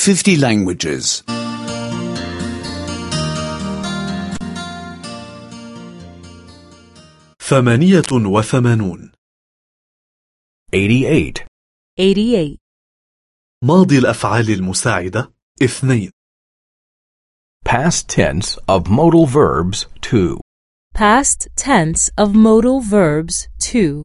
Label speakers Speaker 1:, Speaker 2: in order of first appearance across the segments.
Speaker 1: 50 languages.
Speaker 2: 88
Speaker 3: 88
Speaker 2: ماضي الأفعال المساعدة 2
Speaker 4: Past tense of modal verbs 2.
Speaker 3: Past tense of modal verbs 2.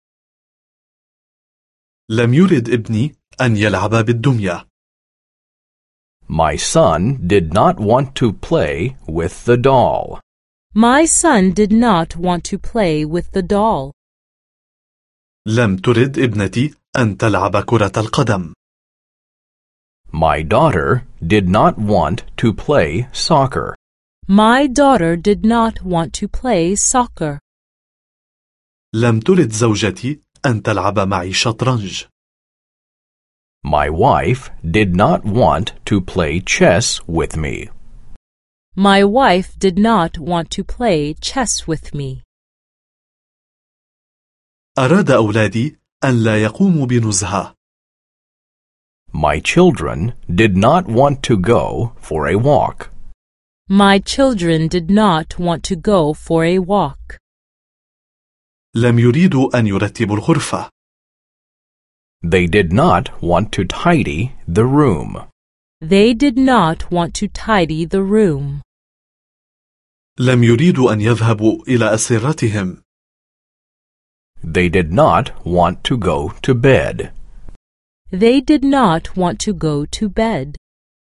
Speaker 2: لم يرد ابني أن يلعب بالدمية.
Speaker 4: My son did not want to play with the doll.
Speaker 3: My son did not want to play with the doll.
Speaker 2: لم ترد ابنتي أن تلعب كرة القدم.
Speaker 4: My daughter did not want to play soccer.
Speaker 3: My daughter did not want to play soccer.
Speaker 2: لم ترد زوجتي أن تلعب معي شطرنج.
Speaker 4: My wife did not want to play chess with me.
Speaker 3: My wife did not want to play chess with me.
Speaker 2: أراد أولادي أن لا يقوموا بنزهة.
Speaker 4: My children did not want to go for a walk.
Speaker 3: My children did not want to go for a walk.
Speaker 2: لم يريدوا أن يرتبوا الغرفة.
Speaker 4: They did not want to tidy the room.
Speaker 3: They did not want to tidy the room.
Speaker 2: لم يريدوا أن يذهبوا إلى أسرتهم.
Speaker 4: They did not want to go to bed.
Speaker 3: They did not want to go to bed.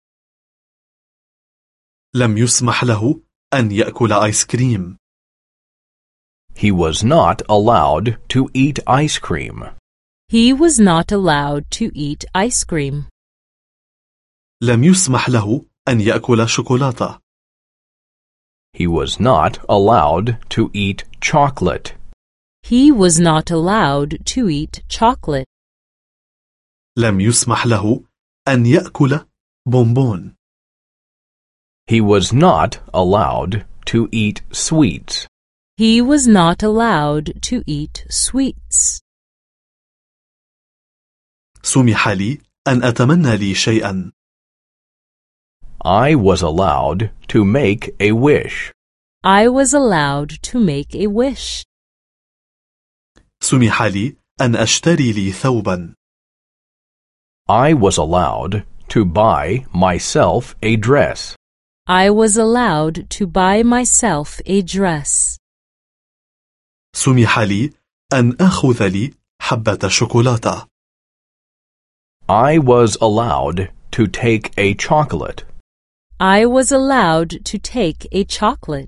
Speaker 2: لم يسمح له أن يأكل آيس كريم.
Speaker 4: He was not allowed to eat ice cream.
Speaker 3: He was not allowed to eat ice cream.
Speaker 2: لم يسمح له أن يأكل شوكولاتة.
Speaker 4: He was not allowed to eat chocolate.
Speaker 3: He was not allowed to eat chocolate.
Speaker 2: لم يسمح له أن يأكل بونبون.
Speaker 4: He was not allowed to eat sweets.
Speaker 3: He was not allowed to eat sweets.
Speaker 2: سمح لي أن أتمنى لي شيئا.
Speaker 4: I was allowed to make a wish.
Speaker 3: I was allowed to make a wish.
Speaker 2: سمح لي أن أشتري لي ثوبا.
Speaker 4: I was allowed to buy myself a dress.
Speaker 3: I was allowed to buy myself a dress.
Speaker 2: سمح لي أن أخذ لي حبة شوكولاتة.
Speaker 4: I was allowed to take a chocolate.
Speaker 3: I was allowed to take a chocolate.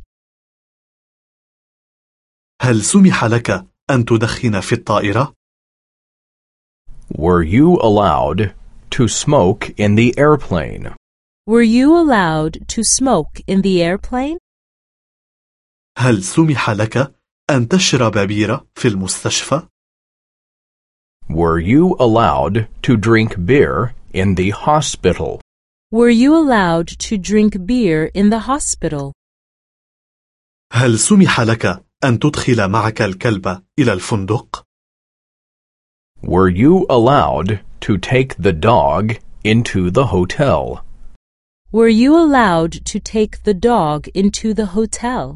Speaker 2: هل سمح لك أن تدخن في الطائرة؟
Speaker 4: Were you allowed to smoke in the airplane?
Speaker 3: Were you allowed to smoke in the airplane?
Speaker 2: هل سمح لك أن تشرب بيرة في المستشفى؟
Speaker 4: Were you allowed to drink beer in the hospital?
Speaker 3: Were you allowed to drink beer in the hospital?
Speaker 2: هل سمح لك أن تدخل معك الكلب إلى الفندق؟
Speaker 4: Were you allowed to take the dog into the hotel?
Speaker 3: Were you allowed to take the dog into the hotel?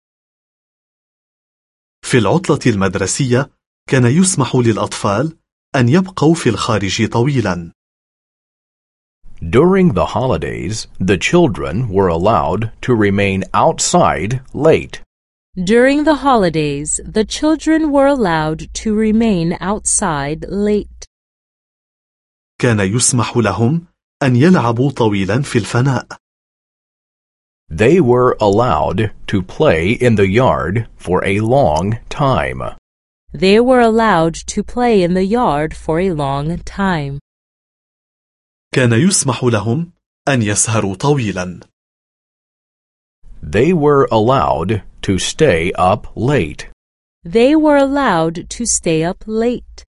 Speaker 2: في العطلة المدرسية كان يسمح للأطفال أن يبقوا في الخارج طويلا.
Speaker 4: During the holidays, the children were allowed to remain outside late.
Speaker 3: During the holidays, the children were allowed to remain outside late.
Speaker 2: كان يسمح لهم أن يلعبوا طويلا في الفناء.
Speaker 4: They were allowed to play in the yard for a long time.
Speaker 3: They were allowed to play in the yard for a long time.
Speaker 2: كان يسمح لهم أن يسهروا طويلا.
Speaker 4: They were allowed to stay up late.
Speaker 3: They were allowed to stay up late.